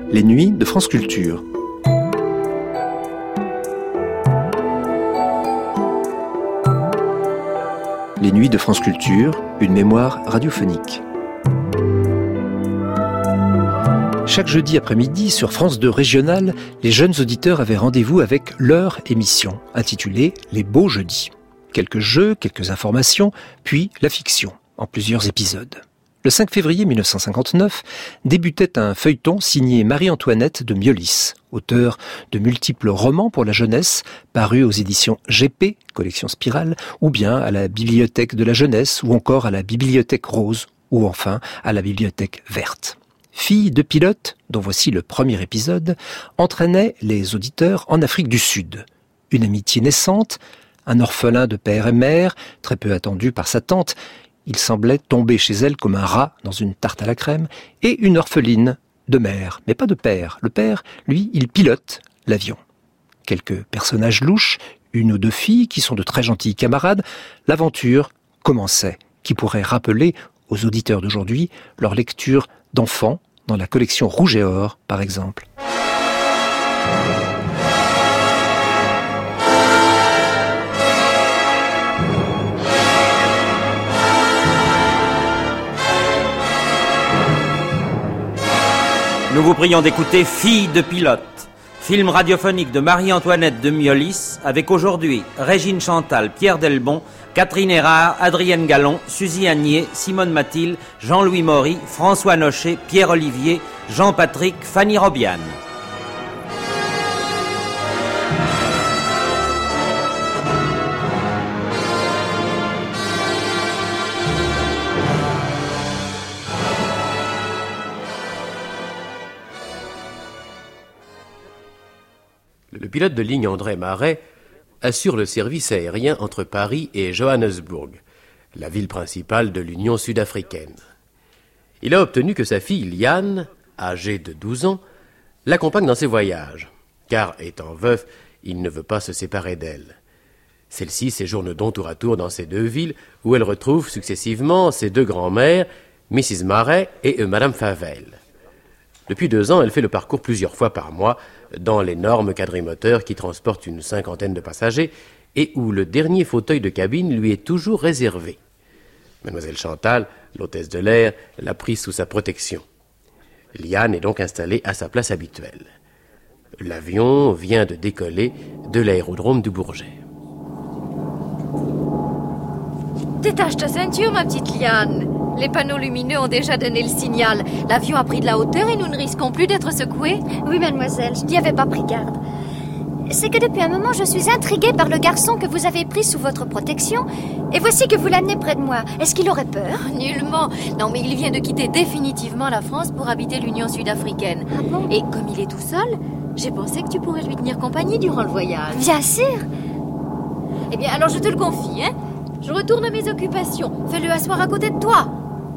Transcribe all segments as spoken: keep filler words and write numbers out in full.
Les nuits de France Culture. Les nuits de France Culture, une mémoire radiophonique. Chaque jeudi après-midi, sur France deux Régionale, les jeunes auditeurs avaient rendez-vous avec leur émission, intitulée « Les Beaux Jeudis ». Quelques jeux, quelques informations, puis la fiction, en plusieurs épisodes. Le cinq février mille neuf cent cinquante-neuf débutait un feuilleton signé Marie-Antoinette de Miolis, auteur de multiples romans pour la jeunesse, parus aux éditions G P, collection Spirale, ou bien à la Bibliothèque de la Jeunesse, ou encore à la Bibliothèque Rose, ou enfin à la Bibliothèque Verte. Fille de pilote, dont voici le premier épisode, entraînait les auditeurs en Afrique du Sud. Une amitié naissante, un orphelin de père et mère, très peu attendu par sa tante, il semblait tomber chez elle comme un rat dans une tarte à la crème, et une orpheline de mère, mais pas de père. Le père, lui, il pilote l'avion. Quelques personnages louches, une ou deux filles qui sont de très gentilles camarades, l'aventure commençait, qui pourrait rappeler aux auditeurs d'aujourd'hui leur lecture d'enfants dans la collection Rouge et Or, par exemple. Nous vous prions d'écouter Fille de pilote, film radiophonique de Marie-Antoinette de Miolis, avec aujourd'hui Régine Chantal, Pierre Delbon, Catherine Erard, Adrienne Gallon, Suzy Agnier, Simone Mathilde, Jean-Louis Maury, François Nochet, Pierre Olivier, Jean-Patrick, Fanny Robiane. Le pilote de ligne André Marais assure le service aérien entre Paris et Johannesburg, la ville principale de l'Union sud-africaine. Il a obtenu que sa fille Liane, âgée de douze ans, l'accompagne dans ses voyages, car étant veuf, il ne veut pas se séparer d'elle. Celle-ci séjourne donc tour à tour dans ces deux villes où elle retrouve successivement ses deux grands-mères, missus Marais et Madame Favel. Depuis deux ans, elle fait le parcours plusieurs fois par mois dans l'énorme quadrimoteur qui transporte une cinquantaine de passagers et où le dernier fauteuil de cabine lui est toujours réservé. Mademoiselle Chantal, l'hôtesse de l'air, l'a prise sous sa protection. Liane est donc installée à sa place habituelle. L'avion vient de décoller de l'aérodrome du Bourget. Détache ta ceinture, ma petite Liane. Les panneaux lumineux ont déjà donné le signal. L'avion a pris de la hauteur et nous ne risquons plus d'être secoués. Oui, mademoiselle, je n'y avais pas pris garde. C'est que depuis un moment, je suis intriguée par le garçon que vous avez pris sous votre protection. Et voici que vous l'amenez près de moi. Est-ce qu'il aurait peur ? Nullement. Non, mais il vient de quitter définitivement la France pour habiter l'Union sud-africaine. Ah bon ? Et comme il est tout seul, j'ai pensé que tu pourrais lui tenir compagnie durant le voyage. Bien sûr. Eh bien, alors je te le confie, hein ? Je retourne à mes occupations. Fais-le asseoir à côté de toi.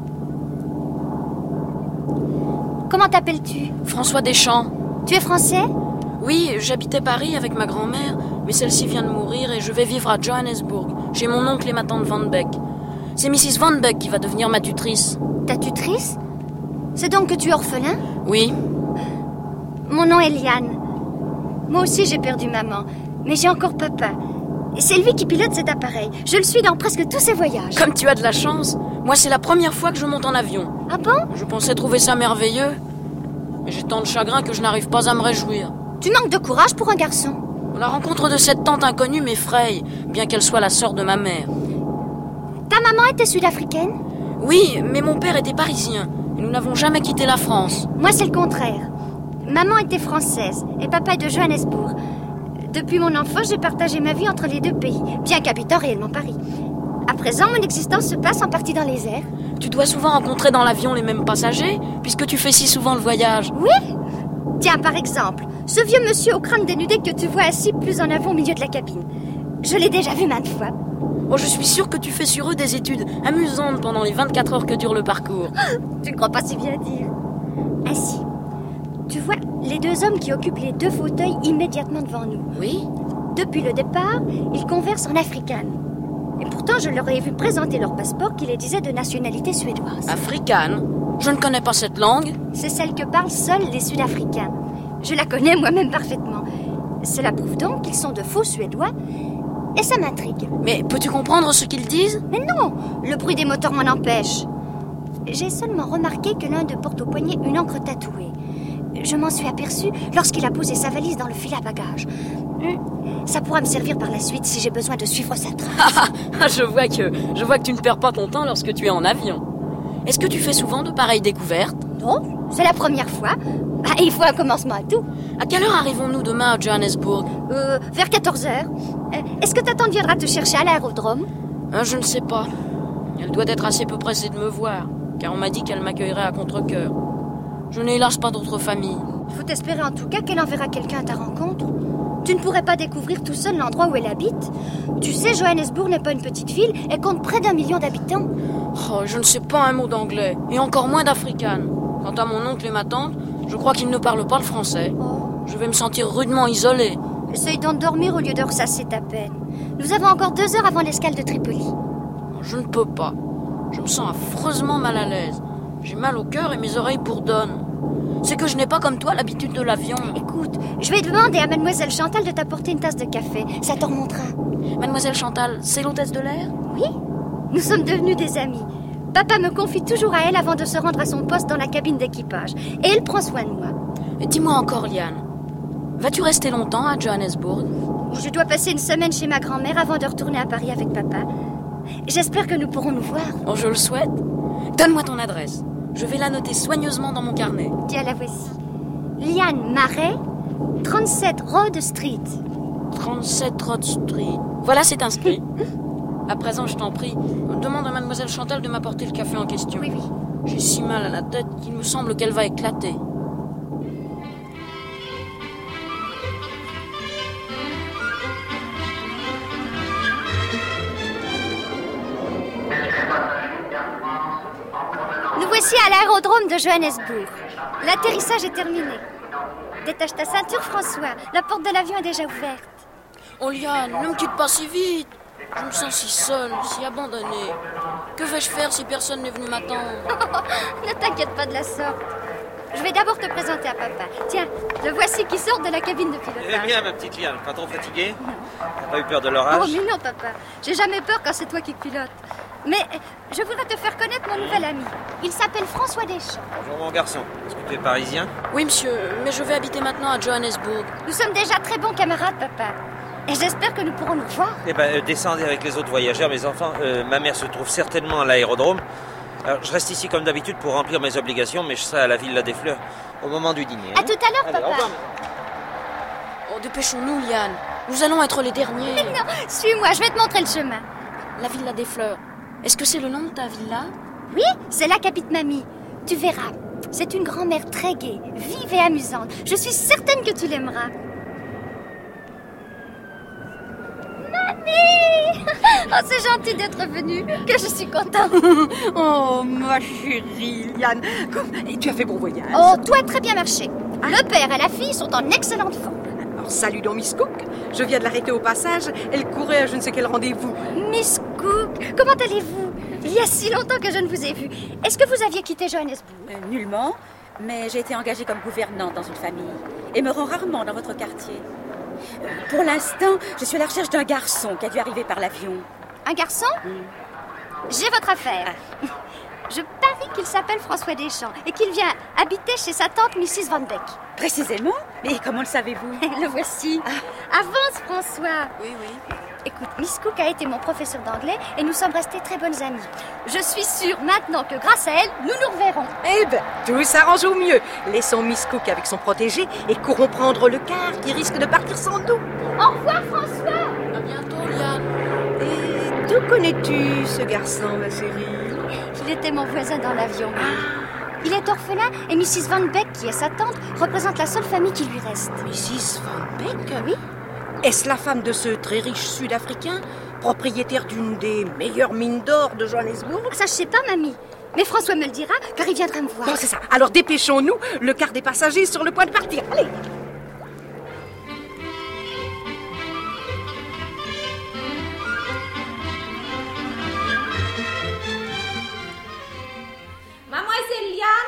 Comment t'appelles-tu ? François Deschamps. Tu es français ? Oui, j'habitais Paris avec ma grand-mère, mais celle-ci vient de mourir et je vais vivre à Johannesburg, chez mon oncle et ma tante Van Beck. C'est missus Van Beck qui va devenir ma tutrice. Ta tutrice ? C'est donc que tu es orphelin ? Oui. Mon nom est Liane. Moi aussi j'ai perdu maman, mais j'ai encore papa. C'est lui qui pilote cet appareil. Je le suis dans presque tous ses voyages. Comme tu as de la chance. Moi, c'est la première fois que je monte en avion. Ah bon ? Je pensais trouver ça merveilleux. Mais j'ai tant de chagrin que je n'arrive pas à me réjouir. Tu manques de courage pour un garçon. La rencontre de cette tante inconnue m'effraie, bien qu'elle soit la sœur de ma mère. Ta maman était sud-africaine ? Oui, mais mon père était parisien. Et nous n'avons jamais quitté la France. Moi, c'est le contraire. Maman était française et papa est de Johannesburg. Depuis mon enfance, j'ai partagé ma vie entre les deux pays, bien qu'habitant réellement Paris. À présent, mon existence se passe en partie dans les airs. Tu dois souvent rencontrer dans l'avion les mêmes passagers, puisque tu fais si souvent le voyage. Oui. Tiens, par exemple, ce vieux monsieur au crâne dénudé que tu vois assis plus en avant au milieu de la cabine. Je l'ai déjà vu maintes fois. Oh, je suis sûre que tu fais sur eux des études amusantes pendant les vingt-quatre heures que dure le parcours. Tu ne crois pas si bien dire. Ainsi, tu vois les deux hommes qui occupent les deux fauteuils immédiatement devant nous. Oui. Depuis le départ, ils conversent en afrikaans. Et pourtant, je leur ai vu présenter leur passeport qui les disait de nationalité suédoise. Afrikaans ? Je ne connais pas cette langue. C'est celle que parlent seuls les Sud-Africains. Je la connais moi-même parfaitement. Cela prouve donc qu'ils sont de faux Suédois. Et ça m'intrigue. Mais peux-tu comprendre ce qu'ils disent? Mais non, le bruit des moteurs m'en empêche. J'ai seulement remarqué que l'un d'eux porte au poignet une encre tatouée. Je m'en suis aperçue lorsqu'il a posé sa valise dans le fil à bagages. Ça pourra me servir par la suite si j'ai besoin de suivre sa trace. je vois que, je vois que tu ne perds pas ton temps lorsque tu es en avion. Est-ce que tu fais souvent de pareilles découvertes? Non, c'est la première fois. Ah, il faut un commencement à tout. À quelle heure arrivons-nous demain à Johannesburg? Euh, vers quatorze heures. Euh, est-ce que ta tante viendra te chercher à l'aérodrome? euh, Je ne sais pas. Elle doit être assez peu pressée de me voir, car on m'a dit qu'elle m'accueillerait à contre-cœur. Je n'ai hélas pas d'autre famille. Il faut espérer en tout cas qu'elle enverra quelqu'un à ta rencontre. Tu ne pourrais pas découvrir tout seul l'endroit où elle habite. Tu sais, Johannesburg n'est pas une petite ville et compte près d'un million d'habitants. Oh, je ne sais pas un mot d'anglais, et encore moins d'africaine. Quant à mon oncle et ma tante, je crois qu'ils ne parlent pas le français. Oh. Je vais me sentir rudement isolée. Essaye donc de dormir au lieu de ressasser ta peine. Nous avons encore deux heures avant l'escale de Tripoli. Je ne peux pas. Je me sens affreusement mal à l'aise. J'ai mal au cœur et mes oreilles bourdonnent. C'est que je n'ai pas comme toi l'habitude de l'avion. Écoute, je vais demander à Mademoiselle Chantal de t'apporter une tasse de café. Ça te remontera. Mademoiselle Chantal, c'est l'hôtesse de l'air? Oui, nous sommes devenus des amis. Papa me confie toujours à elle avant de se rendre à son poste dans la cabine d'équipage. Et elle prend soin de moi. Dis-moi encore, Liane, vas-tu rester longtemps à Johannesburg? Je dois passer une semaine chez ma grand-mère avant de retourner à Paris avec papa. J'espère que nous pourrons nous voir. Oh, je le souhaite. Donne-moi ton adresse. Je vais la noter soigneusement dans mon carnet. Tiens, la voici. Liane Marais, trente-sept Rhodes Street. trente-sept Rhodes Street. Voilà, c'est inscrit. À présent, je t'en prie, demande à Mademoiselle Chantal de m'apporter le café en question. Oui, oui. J'ai si mal à la tête qu'il me semble qu'elle va éclater. Nous voici à l'aérodrome de Johannesburg. L'atterrissage est terminé. Détache ta ceinture, François. La porte de l'avion est déjà ouverte. Oh, Liane, ne me quitte pas si vite. Je me sens si seule, si abandonnée. Que vais-je faire si personne n'est venu m'attendre? Ne t'inquiète pas de la sorte. Je vais d'abord te présenter à papa. Tiens, le voici qui sort de la cabine de pilotage. Eh bien, ma petite Liane, pas trop fatiguée? T'as pas eu peur de l'orage? Oh, mais non, papa. J'ai jamais peur quand c'est toi qui pilotes. Mais je voudrais te faire connaître mon nouvel ami. Il s'appelle François Deschamps. Bonjour, mon garçon. Est-ce que tu es parisien? Oui, monsieur, mais je vais habiter maintenant à Johannesburg. Nous sommes déjà très bons camarades, papa. Et j'espère que nous pourrons nous voir. Eh ben, euh, descendez avec les autres voyageurs, mes enfants. Euh, ma mère se trouve certainement à l'aérodrome. Alors, je reste ici comme d'habitude pour remplir mes obligations, mais je serai à la Villa des Fleurs au moment du dîner. À hein. tout à l'heure, Allez, papa. au revoir. Oh, dépêchons-nous, Liane. Nous allons être les derniers. Non, suis-moi, je vais te montrer le chemin. La Villa des Fleurs. Est-ce que c'est le nom de ta villa? Oui, c'est là qu'habite mamie. Tu verras, c'est une grand-mère très gaie, vive et amusante. Je suis certaine que tu l'aimeras. Mamie! Oh, c'est gentil d'être venue, que je suis contente. Oh, ma chérie, Liane. Et tu as fait bon voyage? Oh, tout a très bien marché. Le père et la fille sont en excellente forme. Alors, salut donc Miss Cook. Je viens de l'arrêter au passage. Elle courait à je ne sais quel rendez-vous. Miss Cook, comment allez-vous? Il y a si longtemps que je ne vous ai vu. Est-ce que vous aviez quitté Johannesburg? Euh, nullement, mais j'ai été engagée comme gouvernante dans une famille et me rends rarement dans votre quartier. Euh, pour l'instant, je suis à la recherche d'un garçon qui a dû arriver par l'avion. Un garçon? J'ai votre affaire. Je parie qu'il s'appelle François Deschamps et qu'il vient habiter chez sa tante missus Van Beck. Précisément? Mais comment le savez-vous? Le voici. Avance, François. Oui, oui. Écoute, Miss Cook a été mon professeur d'anglais et nous sommes restés très bonnes amies. Je suis sûre maintenant que grâce à elle, nous nous reverrons. Eh ben, tout s'arrange au mieux. Laissons Miss Cook avec son protégé et courons prendre le car qui risque de partir sans nous. Au revoir, François. À bientôt, Liane. Et d'où connais-tu ce garçon, ma chérie? Il était mon voisin dans l'avion. Il est orphelin et missus Van Beck, qui est sa tante, représente la seule famille qui lui reste. missus Van Beck? Oui. Est-ce la femme de ce très riche Sud-Africain, propriétaire d'une des meilleures mines d'or de Johannesburg? Ça, je sais pas, mamie. Mais François me le dira, car il viendra me voir. Bon, c'est ça. Alors dépêchons-nous. Le quart des passagers est sur le point de partir. Allez! Mademoiselle Liane,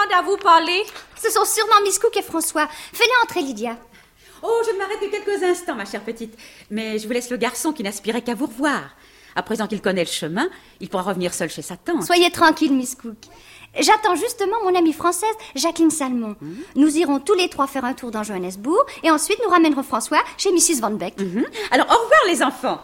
demande à vous parler. Ce sont sûrement Miss Cook et François. Fais-les entrer, Lydia. Oh, je ne m'arrête que quelques instants, ma chère petite. Mais je vous laisse le garçon qui n'aspirait qu'à vous revoir. À présent qu'il connaît le chemin, il pourra revenir seul chez sa tante. Soyez tranquille, Miss Cook. J'attends justement mon amie française, Jacqueline Salmon. Mmh. Nous irons tous les trois faire un tour dans Johannesburg et ensuite nous ramènerons François chez missus Van Beck. Mmh. Alors, au revoir, les enfants.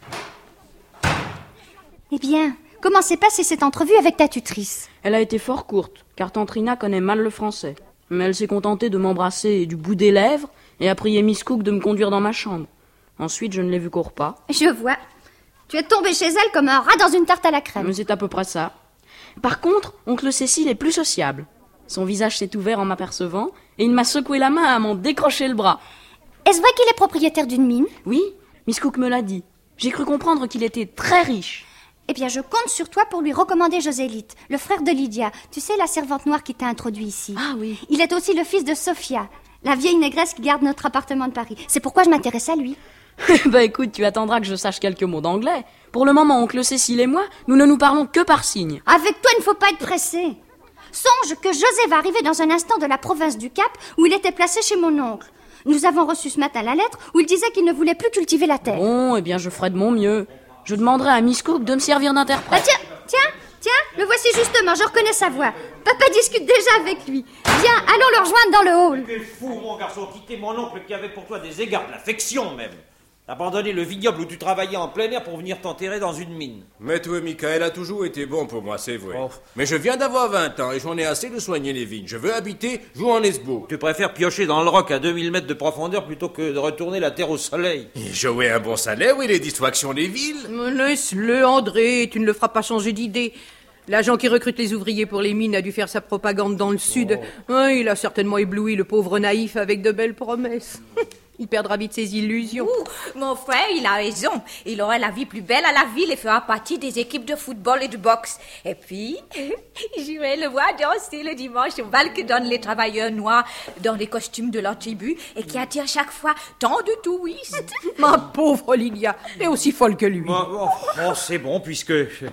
Eh bien, comment s'est passée cette entrevue avec ta tutrice? Elle a été fort courte, car tante Rina connaît mal le français. Mais elle s'est contentée de m'embrasser du bout des lèvres et a prié Miss Cook de me conduire dans ma chambre. Ensuite, je ne l'ai vue qu'au repas. Je vois. Tu es tombé chez elle comme un rat dans une tarte à la crème. Mais c'est à peu près ça. Par contre, oncle Cécile est plus sociable. Son visage s'est ouvert en m'apercevant et il m'a secoué la main à m'en décrocher le bras. Est-ce vrai qu'il est propriétaire d'une mine? Oui, Miss Cook me l'a dit. J'ai cru comprendre qu'il était très riche. Eh bien, je compte sur toi pour lui recommander Josélite, le frère de Lydia. Tu sais, la servante noire qui t'a introduit ici. Ah oui. Il est aussi le fils de Sophia, la vieille négresse qui garde notre appartement de Paris. C'est pourquoi je m'intéresse à lui. Bah écoute, tu attendras que je sache quelques mots d'anglais. Pour le moment, oncle Cécile et moi, nous ne nous parlons que par signes. Avec toi, il ne faut pas être pressé. Songe que José va arriver dans un instant de la province du Cap, où il était placé chez mon oncle. Nous avons reçu ce matin la lettre où il disait qu'il ne voulait plus cultiver la terre. Bon, eh bien je ferai de mon mieux. Je demanderai à Miss Cook de me servir d'interprète. Bah tiens, tiens, tiens, le voici justement, je reconnais sa voix. Papa discute déjà avec lui. Viens, allons le rejoindre dans le hall. Tu es fou, mon garçon, quitter mon oncle qui avait pour toi des égards, de l'affection même. Abandonner le vignoble où tu travaillais en plein air pour venir t'enterrer dans une mine. Mais toi, Michael, a toujours été bon pour moi, c'est vrai. Oh. Mais je viens d'avoir vingt ans et j'en ai assez de soigner les vignes. Je veux habiter Johannesburg. Tu préfères piocher dans le roc à deux mille mètres de profondeur plutôt que de retourner la terre au soleil. Et jouer un bon salaire, oui, les distractions des villes. Laisse-le, André, tu ne le feras pas changer d'idée. L'agent qui recrute les ouvriers pour les mines a dû faire sa propagande dans le sud. Oh. Ouais, il a certainement ébloui le pauvre naïf avec de belles promesses. Il perdra vite ses illusions. Ouh, mon frère, il a raison. Il aura la vie plus belle à la ville et fera partie des équipes de football et de boxe. Et puis, j'irai le voir danser le dimanche au bal que donnent les travailleurs noirs dans les costumes de leur tribu et qui attire chaque fois tant de touristes. Ma pauvre Lydia, est aussi folle que lui. Bon, bon, bon, c'est bon, puisque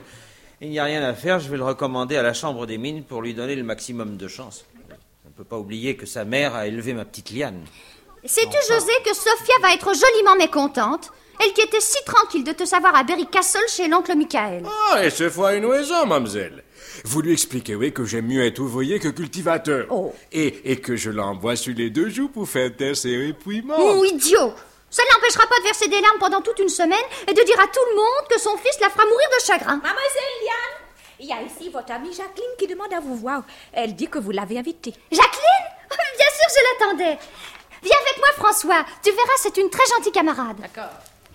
il n'y a rien à faire, je vais le recommander à la chambre des mines pour lui donner le maximum de chance. On ne peut pas oublier que sa mère a élevé ma petite Liane. Sais-tu, José, que Sophia va être joliment mécontente? Elle qui était si tranquille de te savoir à Berry Castle chez l'oncle Michael. Ah, et ce fois une raison, mademoiselle. Vous lui expliquez, oui, que j'aime mieux être ouvrier que cultivateur. Oh. Et, et que je l'envoie sur les deux joues pour faire taire ses répouillements. Oh, idiot! Ça ne l'empêchera pas de verser des larmes pendant toute une semaine et de dire à tout le monde que son fils la fera mourir de chagrin. Mademoiselle Liane, il y a ici votre amie Jacqueline qui demande à vous voir. Elle dit que vous l'avez invitée. Jacqueline? Bien sûr, je l'attendais. Viens avec moi, François. Tu verras, c'est une très gentille camarade. D'accord.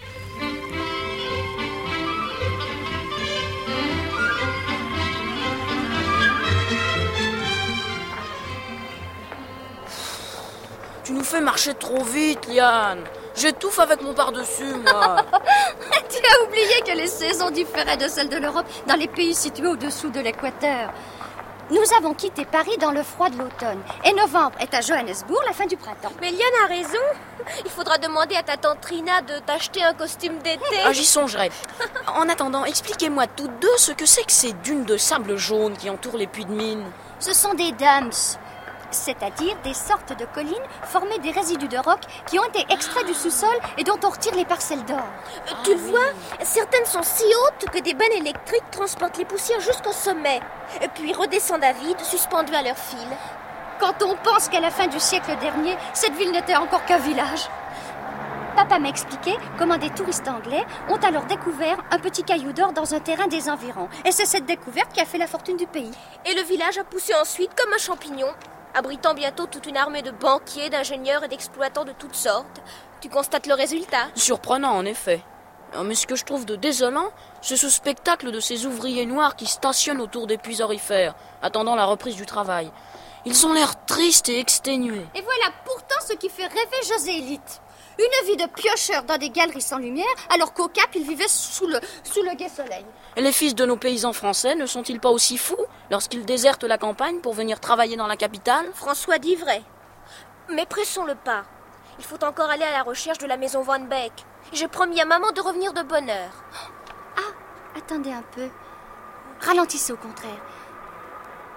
Tu nous fais marcher trop vite, Liane. J'étouffe avec mon par-dessus, moi. Tu as oublié que les saisons différaient de celles de l'Europe dans les pays situés au-dessous de l'équateur. Nous avons quitté Paris dans le froid de l'automne. Et novembre est à Johannesburg la fin du printemps. Mais Liane a raison. Il faudra demander à ta tante Rina de t'acheter un costume d'été. Ah, j'y songerai. En attendant, expliquez-moi toutes deux ce que c'est que ces dunes de sable jaune qui entourent les puits de mine. Ce sont des dumps, c'est-à-dire des sortes de collines formées des résidus de roc qui ont été extraits du sous-sol et dont on retire les parcelles d'or. Euh, tu le vois, certaines sont si hautes que des bennes électriques transportent les poussières jusqu'au sommet, et puis redescendent à vide, suspendues à leur fil. Quand on pense qu'à la fin du siècle dernier, cette ville n'était encore qu'un village. Papa m'a expliqué comment des touristes anglais ont alors découvert un petit caillou d'or dans un terrain des environs. Et c'est cette découverte qui a fait la fortune du pays. Et le village a poussé ensuite comme un champignon, abritant bientôt toute une armée de banquiers, d'ingénieurs et d'exploitants de toutes sortes. Tu constates le résultat. Surprenant, en effet. Mais ce que je trouve de désolant, c'est ce spectacle de ces ouvriers noirs qui stationnent autour des puits orifères, attendant la reprise du travail. Ils ont l'air tristes et exténués. Et voilà pourtant ce qui fait rêver Josélite. Une vie de piocheur dans des galeries sans lumière, alors qu'au Cap, il vivait sous le, sous le gai soleil. Et les fils de nos paysans français ne sont-ils pas aussi fous lorsqu'ils désertent la campagne pour venir travailler dans la capitale? François dit vrai. Mais pressons le pas. Il faut encore aller à la recherche de la maison Van Beck. J'ai promis à maman de revenir de bonne heure. Ah, attendez un peu. Ralentissez au contraire.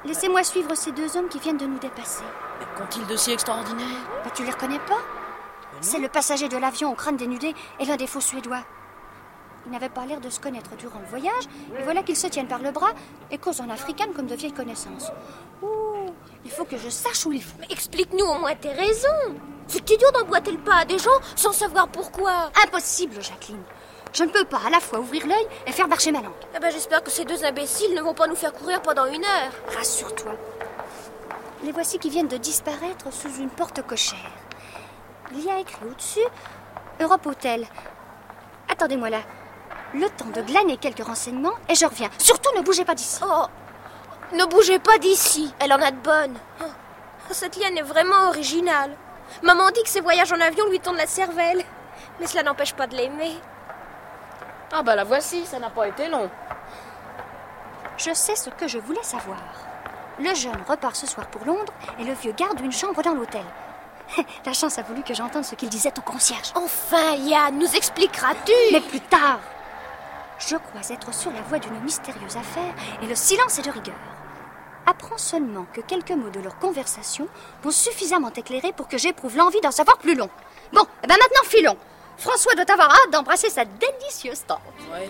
Laissez-moi suivre ces deux hommes qui viennent de nous dépasser. Mais qu'ont-ils de si extraordinaire? Bah, tu les reconnais pas? C'est le passager de l'avion au crâne dénudé et l'un des faux Suédois. Ils n'avaient pas l'air de se connaître durant le voyage, et voilà qu'ils se tiennent par le bras et causent en africaine comme de vieilles connaissances. Ouh, il faut que je sache où ils vont. Mais explique-nous au moins tes raisons. C'est idiot d'emboîter le pas à des gens sans savoir pourquoi. Impossible, Jacqueline. Je ne peux pas à la fois ouvrir l'œil et faire marcher ma langue. Eh ben, j'espère que ces deux imbéciles ne vont pas nous faire courir pendant une heure. Rassure-toi. Les voici qui viennent de disparaître sous une porte cochère. Il y a écrit au-dessus Europe Hotel. Attendez-moi là. Le temps de glaner quelques renseignements et je reviens. Surtout ne bougez pas d'ici. Oh, ne bougez pas d'ici. Elle en a de bonnes. Oh, cette liane est vraiment originale. Maman dit que ses voyages en avion lui tournent la cervelle. Mais cela n'empêche pas de l'aimer. Ah bah la voici, ça n'a pas été long. Je sais ce que je voulais savoir. Le jeune repart ce soir pour Londres et le vieux garde une chambre dans l'hôtel. La chance a voulu que j'entende ce qu'il disait au concierge. Enfin, Yann, nous expliqueras-tu? Mais plus tard. Je crois être sur la voie d'une mystérieuse affaire et le silence est de rigueur. Apprends seulement que quelques mots de leur conversation vont suffisamment t'éclairer pour que j'éprouve l'envie d'en savoir plus long. Bon, eh ben maintenant filons. François doit avoir hâte d'embrasser sa délicieuse tante. Ouais.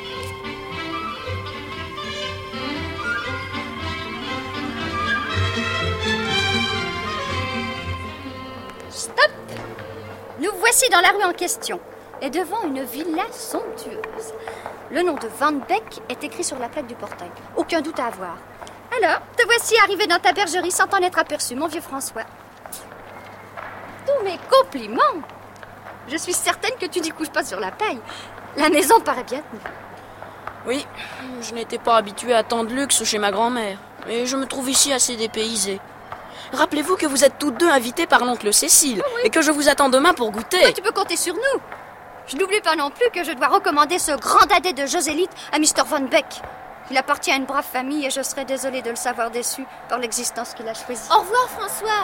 Stop! Nous voici dans la rue en question et devant une villa somptueuse. Le nom de Van Beck est écrit sur la plaque du portail. Aucun doute à avoir. Alors, te voici arrivé dans ta bergerie sans t'en être aperçu, mon vieux François. Tous mes compliments. Je suis certaine que tu n'y couches pas sur la paille. La maison paraît bien tenue. Oui, je n'étais pas habituée à tant de luxe chez ma grand-mère. Et je me trouve ici assez dépaysée. Rappelez-vous que vous êtes toutes deux invitées par l'oncle Cécile, oui, et que je vous attends demain pour goûter. Oui, tu peux compter sur nous. Je n'oublie pas non plus que je dois recommander ce grand dadais de Josélite à mister Van Beck. Il appartient à une brave famille et je serais désolée de le savoir déçu par l'existence qu'il a choisie. Au revoir, François.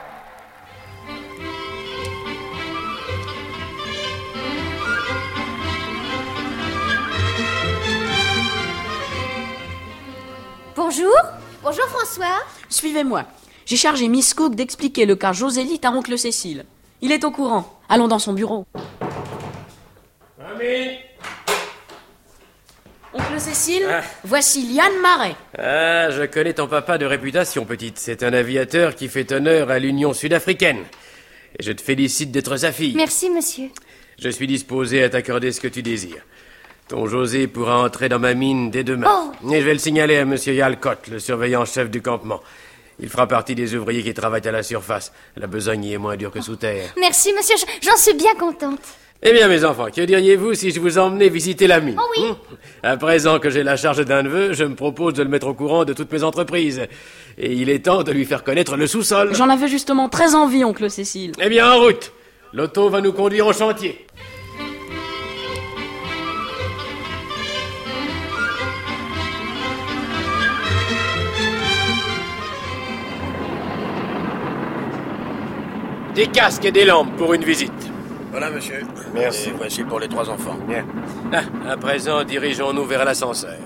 Bonjour. Bonjour, François. Suivez-moi. J'ai chargé Miss Cook d'expliquer le cas Josélite à oncle Cécile. Il est au courant. Allons dans son bureau. Mamie! Oncle Cécile, ah. Voici Liane Marais. Ah, je connais ton papa de réputation, petite. C'est un aviateur qui fait honneur à l'Union sud-africaine. Et je te félicite d'être sa fille. Merci, monsieur. Je suis disposé à t'accorder ce que tu désires. Ton José pourra entrer dans ma mine dès demain. Oh. Et je vais le signaler à monsieur Yalcott, le surveillant-chef du campement. Il fera partie des ouvriers qui travaillent à la surface. La besogne y est moins dure que sous terre. Merci, monsieur. J'en suis bien contente. Eh bien, mes enfants, que diriez-vous si je vous emmenais visiter la mine? Oh oui. Hum à présent que j'ai la charge d'un neveu, je me propose de le mettre au courant de toutes mes entreprises. Et il est temps de lui faire connaître le sous-sol. J'en avais justement très envie, oncle Cécile. Eh bien, en route. L'auto va nous conduire au chantier. Des casques et des lampes pour une visite. Voilà, monsieur. Merci. Et voici pour les trois enfants. Bien. Ah, à présent, dirigeons-nous vers l'ascenseur.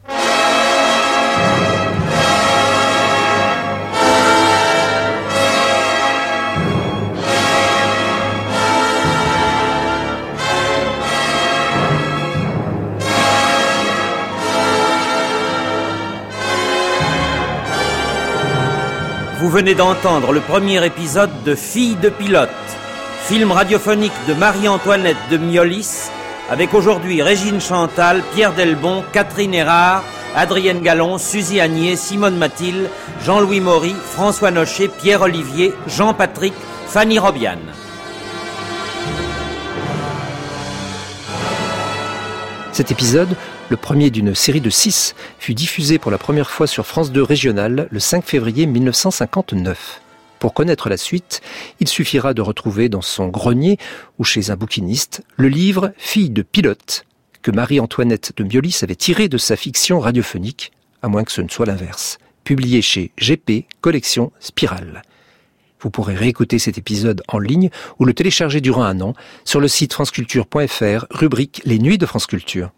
Vous venez d'entendre le premier épisode de Filles de pilote, film radiophonique de Marie-Antoinette de Miolis, avec aujourd'hui Régine Chantal, Pierre Delbon, Catherine Erard, Adrienne Gallon, Suzy Agnier, Simone Mathilde, Jean-Louis Maury, François Nochet, Pierre Olivier, Jean-Patrick, Fanny Robian. Cet épisode, le premier d'une série de six, fut diffusé pour la première fois sur France deux Régional le cinq février mille neuf cent cinquante-neuf. Pour connaître la suite, il suffira de retrouver dans son grenier ou chez un bouquiniste le livre « Filles de pilote » que Marie-Antoinette de Miolis avait tiré de sa fiction radiophonique, à moins que ce ne soit l'inverse, publié chez G P, collection Spirale. Vous pourrez réécouter cet épisode en ligne ou le télécharger durant un an sur le site franceculture point f r, rubrique Les Nuits de France Culture.